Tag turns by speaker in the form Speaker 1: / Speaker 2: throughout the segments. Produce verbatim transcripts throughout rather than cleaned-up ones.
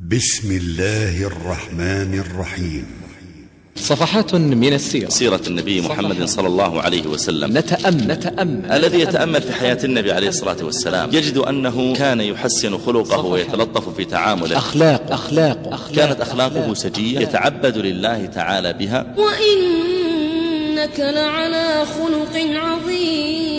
Speaker 1: بسم الله الرحمن الرحيم.
Speaker 2: صفحات من السيرة.
Speaker 3: سيرة النبي محمد صلى الله عليه وسلم.
Speaker 2: نتأمل, نتأمل
Speaker 3: الذي يتأمل في حياة النبي عليه الصلاة والسلام يجد أنه كان يحسن خلقه ويتلطف في تعامله.
Speaker 2: أخلاق أخلاق, أخلاق
Speaker 3: كانت أخلاقه سجية يتعبد لله تعالى بها.
Speaker 4: وإنك لعلى خلق عظيم.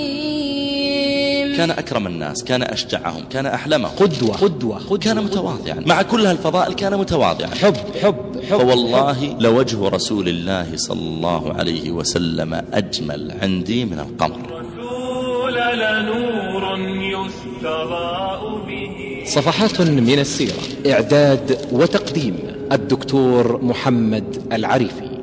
Speaker 3: كان أكرم الناس، كان أشجعهم، كان أحلمهم،
Speaker 2: قدوة, قدوة, قدوة
Speaker 3: كان متواضعا. مع كل هالفضائل كان متواضعا.
Speaker 2: حب حب, حب
Speaker 3: فوالله لوجه رسول الله صلى الله عليه وسلم أجمل عندي من القمر.
Speaker 5: رسول لنور يستضاء به.
Speaker 2: صفحات من السيرة. إعداد وتقديم الدكتور محمد العريفي.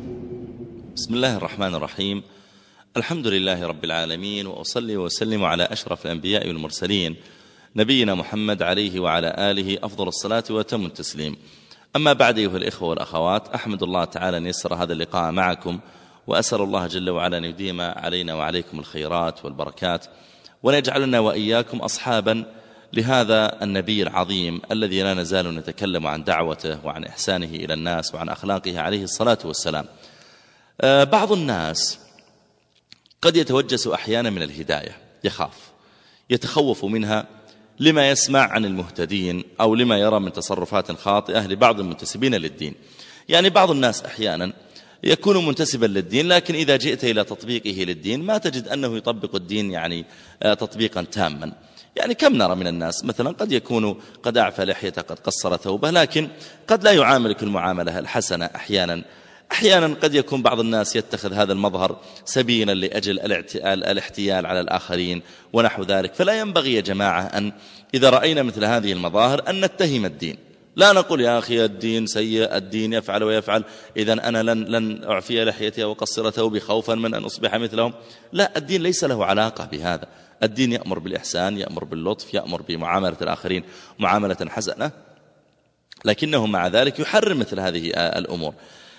Speaker 3: بسم الله الرحمن الرحيم. الحمد لله رب العالمين، وأصلي وسلم على أشرف الأنبياء والمرسلين نبينا محمد عليه وعلى آله أفضل الصلاة وأتم التسليم. أما بعد أيها الإخوة والأخوات، أحمد الله تعالى أن يسر هذا اللقاء معكم، وأسأل الله جل وعلا أن يديم علينا وعليكم الخيرات والبركات، وأن يجعلنا وإياكم أصحابا لهذا النبي العظيم الذي لا نزال نتكلم عن دعوته وعن إحسانه إلى الناس وعن أخلاقه عليه الصلاة والسلام. بعض الناس قد يتوجس أحيانا من الهداية، يخاف يتخوف منها لما يسمع عن المهتدين أو لما يرى من تصرفات خاطئة لبعض المنتسبين للدين. يعني بعض الناس أحيانا يكون منتسبا للدين، لكن إذا جئت إلى تطبيقه للدين ما تجد أنه يطبق الدين يعني تطبيقا تاما. يعني كم نرى من الناس مثلا قد يكون قد أعفى لحيته، قد قصر ثوبه، لكن قد لا يعاملك المعاملة الحسنة. أحيانا أحيانا قد يكون بعض الناس يتخذ هذا المظهر سبيلا لأجل الاحتيال على الآخرين ونحو ذلك. فلا ينبغي يا جماعة أن إذا رأينا مثل هذه المظاهر أن نتهم الدين. لا نقول يا أخي الدين سيء، الدين يفعل ويفعل، إذن أنا لن, لن أعفي لحيتي وقصر ثوبي خوفا من أن أصبح مثلهم. لا، الدين ليس له علاقة بهذا. الدين يأمر بالإحسان، يأمر باللطف، يأمر بمعاملة الآخرين معاملة حسنة، لكنه مع ذلك يحرم مثل هذه الأمور.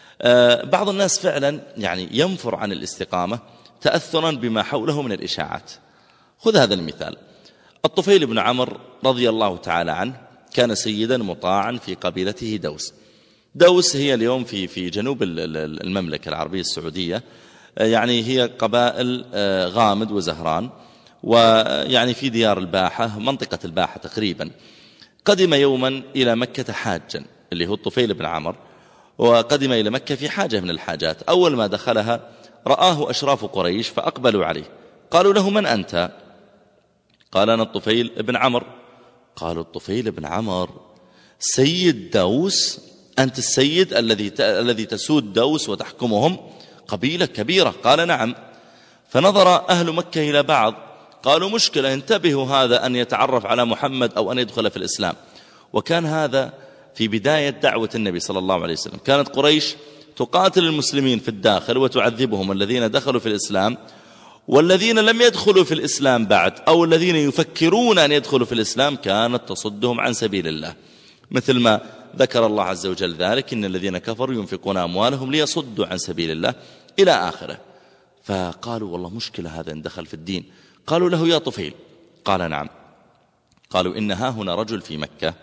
Speaker 3: بعض الناس فعلا يعني ينفر عن الاستقامة تأثرا بما حوله من الإشاعات. خذ هذا المثال. الطفيل بن عمرو رضي الله تعالى عنه كان سيدا مطاعا في قبيلته دوس. دوس هي اليوم في في جنوب المملكة العربية السعودية، يعني هي قبائل غامد وزهران، ويعني في ديار الباحة، منطقة الباحة تقريبا. قدم يوما إلى مكة حاجا اللي هو الطفيل بن عمرو، وقدم إلى مكة في حاجة من الحاجات. أول ما دخلها رآه أشراف قريش فأقبلوا عليه، قالوا له: من أنت؟ قال: أنا الطفيل بن عمرو. قالوا: الطفيل بن عمرو سيد دوس؟ أنت السيد الذي الذي تسود دوس وتحكمهم، قبيلة كبيرة؟ قال: نعم. فنظر أهل مكة إلى بعض، قالوا: مشكلة، انتبهوا هذا أن يتعرف على محمد أو أن يدخل في الإسلام. وكان هذا في بداية دعوة النبي صلى الله عليه وسلم. كانت قريش تقاتل المسلمين في الداخل وتعذبهم الذين دخلوا في الإسلام، والذين لم يدخلوا في الإسلام بعد أو الذين يفكرون أن يدخلوا في الإسلام كانت تصدهم عن سبيل الله، مثل ما ذكر الله عز وجل ذلك: إن الذين كفروا ينفقون أموالهم ليصدوا عن سبيل الله إلى آخره. فقالوا: والله مشكلة هذا إن دخل في الدين. قالوا له: يا طفيل. قال: نعم. قالوا: إن ها هنا رجل في مكة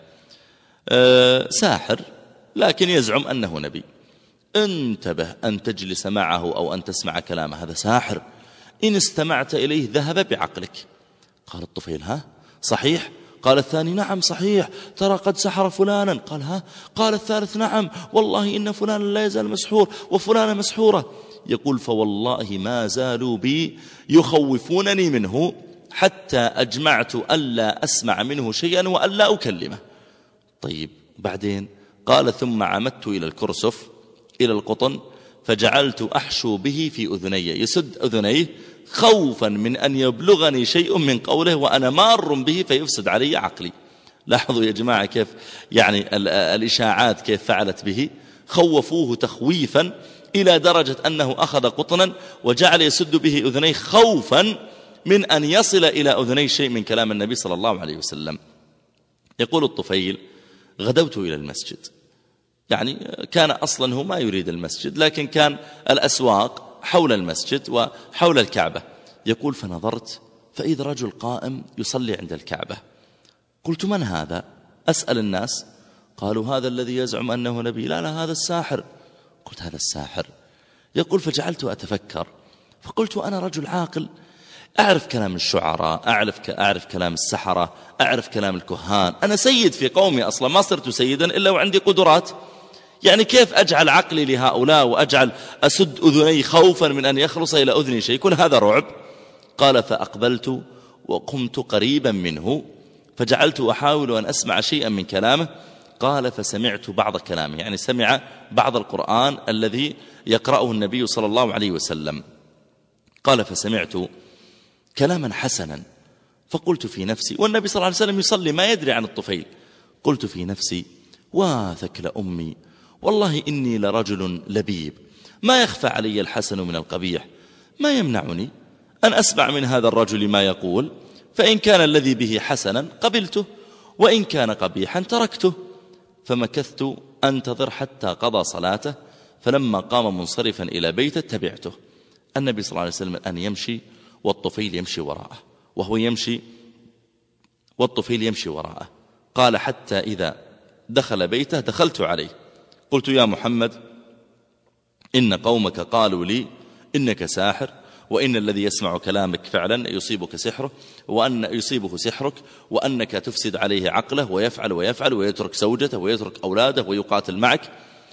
Speaker 3: أه ساحر، لكن يزعم أنه نبي. انتبه أن تجلس معه أو أن تسمع كلامه، هذا ساحر، إن استمعت إليه ذهب بعقلك. قال الطفيل: ها صحيح؟ قال الثاني: نعم صحيح، ترى قد سحر فلانا. قال: ها؟ قال الثالث: نعم والله إن فلانا لا يزال مسحور وفلانا مسحورة. يقول: فوالله ما زالوا بي يخوفونني منه حتى أجمعت ألا أسمع منه شيئا وألا أكلمه. طيب بعدين؟ قال: ثم عمدت إلى الكرسف، إلى القطن، فجعلت أحشو به في أذني، يسد أذنيه خوفا من أن يبلغني شيء من قوله وأنا مار به فيفسد علي عقلي. لاحظوا يا جماعة كيف يعني الإشاعات كيف فعلت به. خوفوه تخويفا إلى درجة أنه أخذ قطنا وجعل يسد به أذنيه خوفا من أن يصل إلى أذني شيء من كلام النبي صلى الله عليه وسلم. يقول الطفيل: غدوت إلى المسجد. يعني كان أصلا هو ما يريد المسجد، لكن كان الأسواق حول المسجد وحول الكعبة. يقول: فنظرت فإذا رجل قائم يصلي عند الكعبة. قلت: من هذا؟ أسأل الناس. قالوا هذا الذي يزعم أنه نبي. لا لا هذا الساحر. قلت هذا الساحر. يقول فجعلت أتفكر، فقلت أنا رجل عاقل أعرف كلام الشعراء، أعرف, أعرف كلام السحرة، أعرف كلام الكهان، أنا سيد في قومي أصلا، ما صرت سيدا إلا وعندي قدرات، يعني كيف أجعل عقلي لهؤلاء وأجعل أسد أذني خوفا من أن يخلص إلى أذني شيء؟ يكون هذا رعب. قال فأقبلت وقمت قريبا منه فجعلت أحاول أن أسمع شيئا من كلامه. قال فسمعت بعض كلامه، يعني سمع بعض القرآن الذي يقرأه النبي صلى الله عليه وسلم. قال فسمعت كلاما حسنا فقلت في نفسي، والنبي صلى الله عليه وسلم يصلي ما يدري عن الطفيل، قلت في نفسي واثك لأمي والله إني لرجل لبيب ما يخفى علي الحسن من القبيح، ما يمنعني أن أسمع من هذا الرجل ما يقول، فإن كان الذي به حسنا قبلته وإن كان قبيحا تركته. فمكثت أنتظر حتى قضى صلاته، فلما قام منصرفا إلى بيته تبعته. النبي صلى الله عليه وسلم أن يمشي والطفيل يمشي وراءه، وهو يمشي والطفيل يمشي وراءه. قال حتى إذا دخل بيته دخلت عليه قلت يا محمد إن قومك قالوا لي إنك ساحر، وإن الذي يسمع كلامك فعلا يصيبك سحره، وأن يصيبه سحرك، وأنك تفسد عليه عقله ويفعل ويفعل ويترك زوجته ويترك أولاده ويقاتل معك،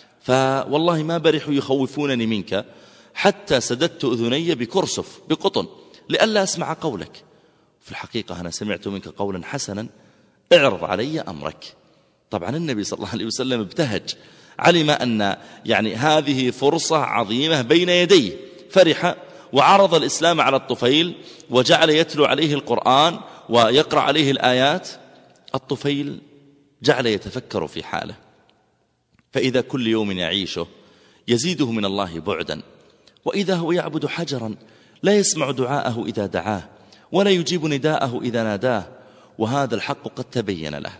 Speaker 3: فوالله ما برحوا يخوفونني منك حتى سددت أذني بكرسف بقطن لئلا أسمع قولك. في الحقيقة أنا سمعت منك قولا حسنا اعرض علي أمرك. طبعا النبي صلى الله عليه وسلم ابتهج، علم أن يعني هذه فرصة عظيمة بين يديه، فرح وعرض الإسلام على الطفيل وجعل يتلو عليه القرآن ويقرأ عليه الآيات. الطفيل جعل يتفكر في حاله، فإذا كل يوم يعيشه يزيده من الله بعدا، وإذا هو يعبد حجرا لا يسمع دعاءه إذا دعاه ولا يجيب نداءه إذا ناداه، وهذا الحق قد تبين له.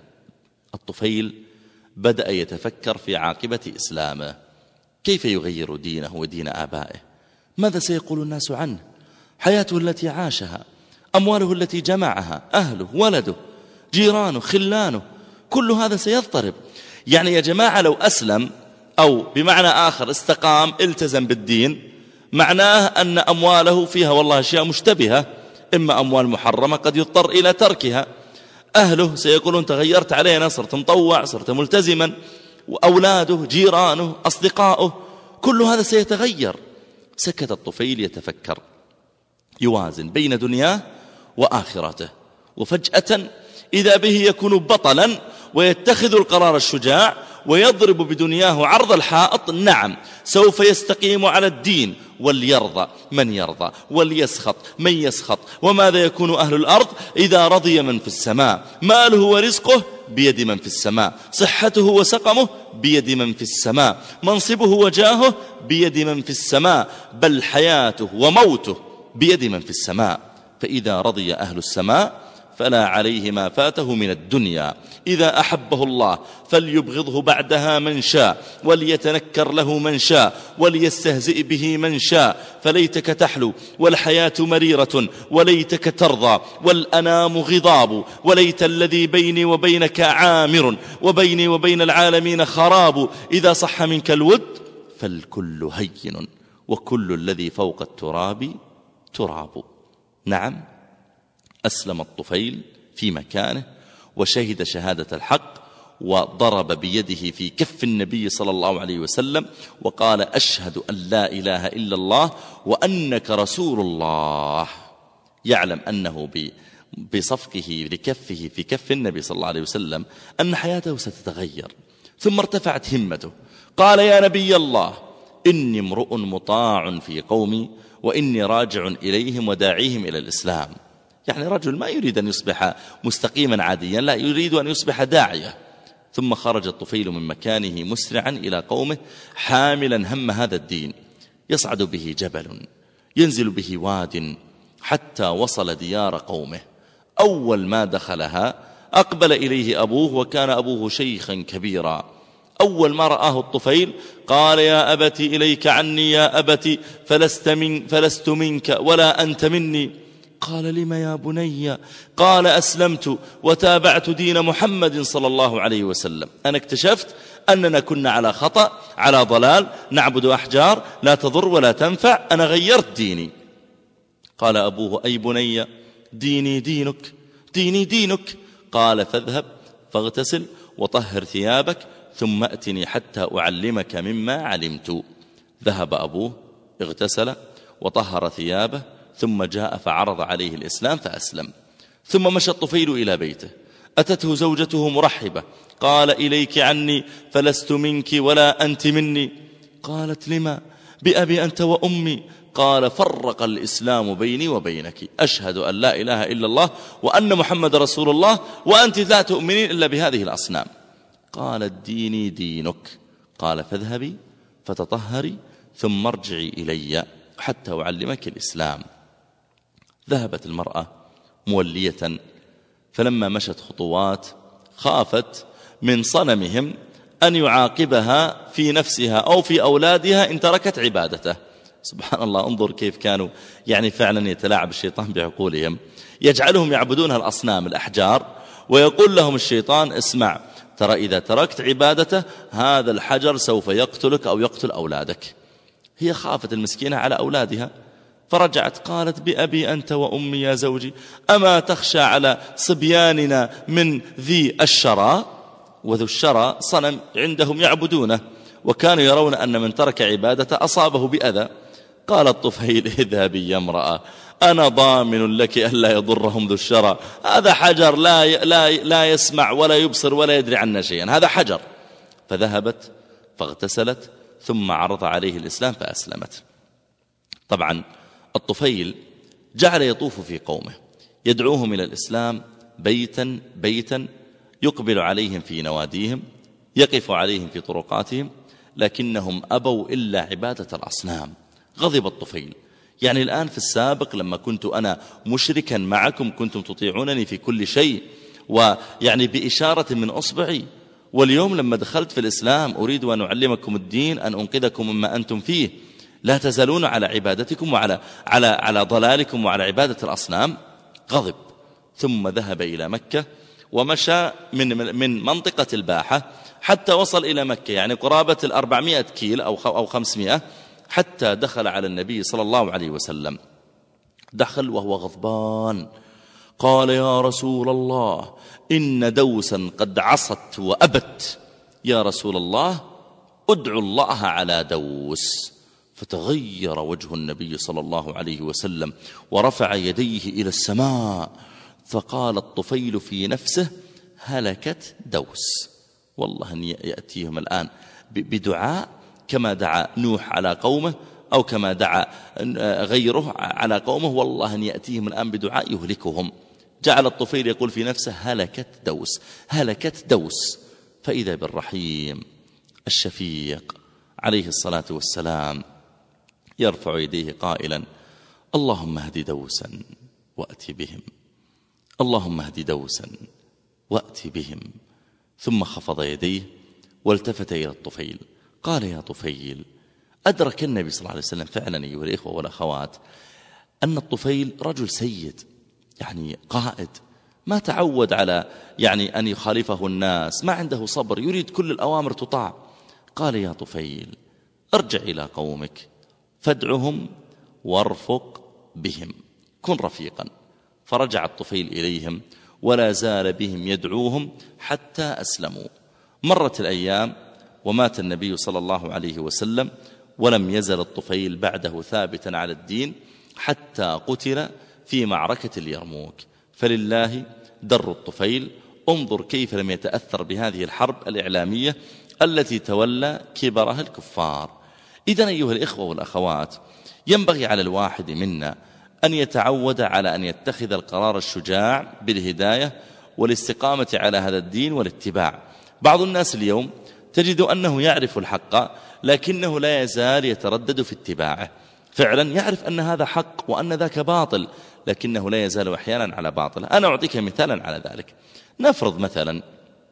Speaker 3: الطفيل بدأ يتفكر في عاقبة إسلامه، كيف يغير دينه ودين آبائه، ماذا سيقول الناس عنه، حياته التي عاشها، أمواله التي جمعها، أهله، ولده، جيرانه، خلانه، كل هذا سيضطرب. يعني يا جماعة لو أسلم أو بمعنى آخر استقام التزم بالدين، معناه أن أمواله فيها والله أشياء مشتبهة، إما أموال محرمة قد يضطر إلى تركها، أهله سيقولون تغيرت علينا، صرت مطوع، صرت ملتزما، وأولاده، جيرانه، أصدقائه، كل هذا سيتغير. سكت الطفيل يتفكر يوازن بين دنياه وآخرته، وفجأة إذا به يكون بطلا ويتخذ القرار الشجاع ويضرب بدنياه عرض الحائط. نعم سوف يستقيم على الدين، وليرضى من يرضى وليسخط من يسخط. وماذا يكون أهل الأرض إذا رضي من في السماء؟ ماله ورزقه بيد من في السماء، صحته وسقمه بيد من في السماء، منصبه وجاهه بيد من في السماء، بل حياته وموته بيد من في السماء. فإذا رضي أهل السماء فلا عليه ما فاته من الدنيا. إذا أحبه الله فليبغضه بعدها من شاء، وليتنكر له من شاء، وليستهزئ به من شاء. فليتك تحلو والحياة مريرة، وليتك ترضى والأنام غضاب، وليت الذي بيني وبينك عامر، وبيني وبين العالمين خراب. إذا صح منك الود فالكل هين، وكل الذي فوق التراب تراب. نعم أسلم الطفيل في مكانه وشهد شهادة الحق، وضرب بيده في كف النبي صلى الله عليه وسلم وقال أشهد أن لا إله إلا الله وأنك رسول الله. يعلم أنه بصفقه لكفه في كف النبي صلى الله عليه وسلم أن حياته ستتغير. ثم ارتفعت همته، قال يا نبي الله إني امرؤ مطاع في قومي، وإني راجع إليهم وداعيهم إلى الإسلام. يعني رجل ما يريد أن يصبح مستقيما عاديا، لا يريد أن يصبح داعية. ثم خرج الطفيل من مكانه مسرعا إلى قومه حاملا هم هذا الدين. يصعد به جبل، ينزل به واد، حتى وصل ديار قومه. أول ما دخلها أقبل إليه أبوه، وكان أبوه شيخا كبيرا. أول ما رآه الطفيل قال يا أبت إليك عني يا أبت، فلست, من فلست منك ولا أنت مني. قال لما يا بني؟ قال أسلمت وتابعت دين محمد صلى الله عليه وسلم. أنا اكتشفت أننا كنا على خطأ، على ضلال، نعبد أحجار لا تضر ولا تنفع، أنا غيرت ديني. قال أبوه أي بني ديني دينك ديني دينك. قال فاذهب فاغتسل وطهر ثيابك ثم أتني حتى أعلمك مما علمت. ذهب أبوه اغتسل وطهر ثيابه ثم جاء فعرض عليه الإسلام فأسلم. ثم مشى الطفيل إلى بيته، أتته زوجته مرحبة، قال إليك عني فلست منك ولا أنت مني. قالت لما؟ بأبي أنت وأمي. قال فرق الإسلام بيني وبينك، أشهد أن لا إله إلا الله وأن محمد رسول الله وأنت لا تؤمنين إلا بهذه الأصنام. قالت ديني دينك. قال فاذهبي فتطهري ثم ارجعي إلي حتى أعلمك الإسلام. ذهبت المرأة مولية، فلما مشت خطوات خافت من صنمهم أن يعاقبها في نفسها أو في أولادها إن تركت عبادته. سبحان الله، انظر كيف كانوا يعني فعلا يتلاعب الشيطان بعقولهم، يجعلهم يعبدونها الأصنام الأحجار، ويقول لهم الشيطان اسمع، ترى إذا تركت عبادته هذا الحجر سوف يقتلك أو يقتل أولادك. هي خافت المسكينة على أولادها فرجعت قالت بأبي أنت وأمي يا زوجي، أما تخشى على صبياننا من ذي الشرى؟ وذو الشرى صنم عندهم يعبدونه، وكانوا يرون أن من ترك عبادته أصابه بأذى. قال الطفيل اذهبي يا امرأة، أنا ضامن لك ألا يضرهم ذو الشرى، هذا حجر لا, لا, لا يسمع ولا يبصر ولا يدري عنا شيئا، هذا حجر. فذهبت فاغتسلت ثم عرض عليه الإسلام فأسلمت. طبعا الطفيل جعل يطوف في قومه يدعوهم إلى الإسلام بيتا بيتا، يقبل عليهم في نواديهم، يقف عليهم في طرقاتهم، لكنهم أبوا إلا عبادة الأصنام. غضب الطفيل، يعني الآن في السابق لما كنت أنا مشركا معكم كنتم تطيعونني في كل شيء ويعني بإشارة من أصبعي، واليوم لما دخلت في الإسلام أريد أن أعلمكم الدين، أن أنقذكم مما أنتم فيه، لا تزالون على عبادتكم وعلى على على ضلالكم وعلى عبادة الأصنام. غضب. ثم ذهب إلى مكة ومشى من من منطقة الباحة حتى وصل إلى مكة، يعني قرابة الأربعمائة كيل أو أو خمسمائة، حتى دخل على النبي صلى الله عليه وسلم. دخل وهو غضبان، قال يا رسول الله إن دوسا قد عصت وأبت، يا رسول الله ادعو الله على دوس. فتغير وجه النبي صلى الله عليه وسلم ورفع يديه إلى السماء، فقال الطفيل في نفسه هلكت دوس. والله أن يأتيهم الآن بدعاء كما دعا نوح على قومه أو كما دعا غيره على قومه، والله أن يأتيهم الآن بدعاء يهلكهم. جعل الطفيل يقول في نفسه هلكت دوس هلكت دوس. فإذا بالرحيم الشفيق عليه الصلاة والسلام يرفع يديه قائلا اللهم اهد دوسا وأتي بهم، اللهم اهد دوسا وأتي بهم. ثم خفض يديه والتفت إلى الطفيل قال يا طفيل. أدرك النبي صلى الله عليه وسلم فعلا أيها الإخوة والأخوات أن الطفيل رجل سيد، يعني قائد، ما تعود على يعني أن يخالفه الناس، ما عنده صبر، يريد كل الأوامر تطاع. قال يا طفيل ارجع إلى قومك فادعهم وارفق بهم، كن رفيقا. فرجع الطفيل إليهم ولا زال بهم يدعوهم حتى أسلموا. مرت الأيام ومات النبي صلى الله عليه وسلم، ولم يزل الطفيل بعده ثابتا على الدين حتى قتل في معركة اليرموك. فلله در الطفيل. انظر كيف لم يتأثر بهذه الحرب الإعلامية التي تولى كبرها الكفار. إذن أيها الإخوة والأخوات ينبغي على الواحد منا أن يتعود على أن يتخذ القرار الشجاع بالهداية والاستقامة على هذا الدين والاتباع. بعض الناس اليوم تجد أنه يعرف الحق لكنه لا يزال يتردد في اتباعه، فعلا يعرف أن هذا حق وأن ذاك باطل لكنه لا يزال أحيانا على باطل. أنا أعطيك مثالا على ذلك. نفرض مثلا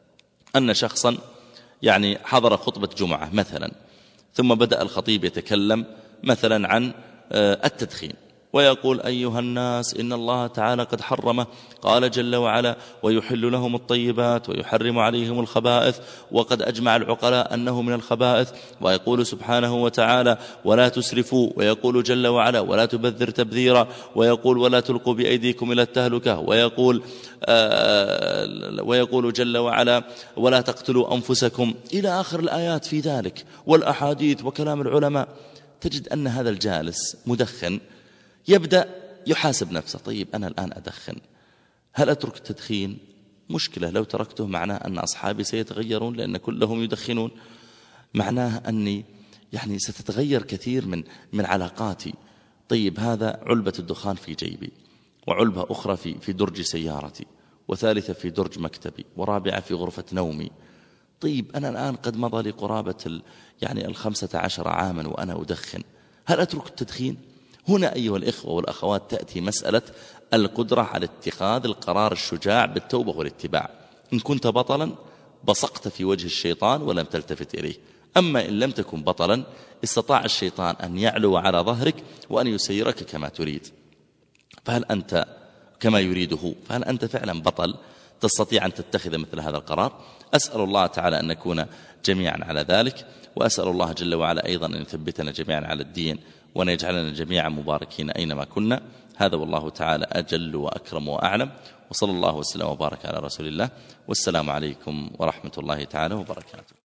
Speaker 3: أن شخصا يعني حضر خطبة جمعة مثلا، ثم بدأ الخطيب يتكلم مثلا عن التدخين، ويقول أيها الناس إن الله تعالى قد حرمه، قال جل وعلا ويحل لهم الطيبات ويحرم عليهم الخبائث وقد أجمع العقلاء أنه من الخبائث، ويقول سبحانه وتعالى ولا تسرفوا، ويقول جل وعلا ولا تبذر تبذيرا، ويقول ولا تلقوا بأيديكم إلى التهلكة، ويقول آه ويقول جل وعلا ولا تقتلوا أنفسكم، إلى آخر الآيات في ذلك والأحاديث وكلام العلماء. تجد أن هذا الجالس مدخن يبدأ يحاسب نفسه، طيب أنا الآن أدخن، هل أترك التدخين؟ مشكلة، لو تركته معناه أن أصحابي سيتغيرون لأن كلهم يدخنون، معناه أني يعني ستتغير كثير من من علاقاتي. طيب هذا علبة الدخان في جيبي، وعلبة أخرى في في درج سيارتي، وثالثة في درج مكتبي، ورابعة في غرفة نومي. طيب أنا الآن قد مضى لي قرابة يعني الخمسة عشر عاما وأنا أدخن، هل أترك التدخين؟ هنا أيها الإخوة والأخوات تأتي مسألة القدرة على اتخاذ القرار الشجاع بالتوبة والاتباع. إن كنت بطلا بصقت في وجه الشيطان ولم تلتفت إليه، أما إن لم تكن بطلا استطاع الشيطان أن يعلو على ظهرك وأن يسيرك كما تريد. فهل أنت كما يريده فهل أنت فعلا بطل تستطيع أن تتخذ مثل هذا القرار؟ أسأل الله تعالى أن نكون جميعا على ذلك، وأسأل الله جل وعلا أيضا أن يثبتنا جميعا على الدين، وأن يجعلنا جميعا مباركين أينما كنا. هذا والله تعالى أجل وأكرم وأعلم، وصلى الله وسلم وبارك على رسول الله، والسلام عليكم ورحمة الله تعالى وبركاته.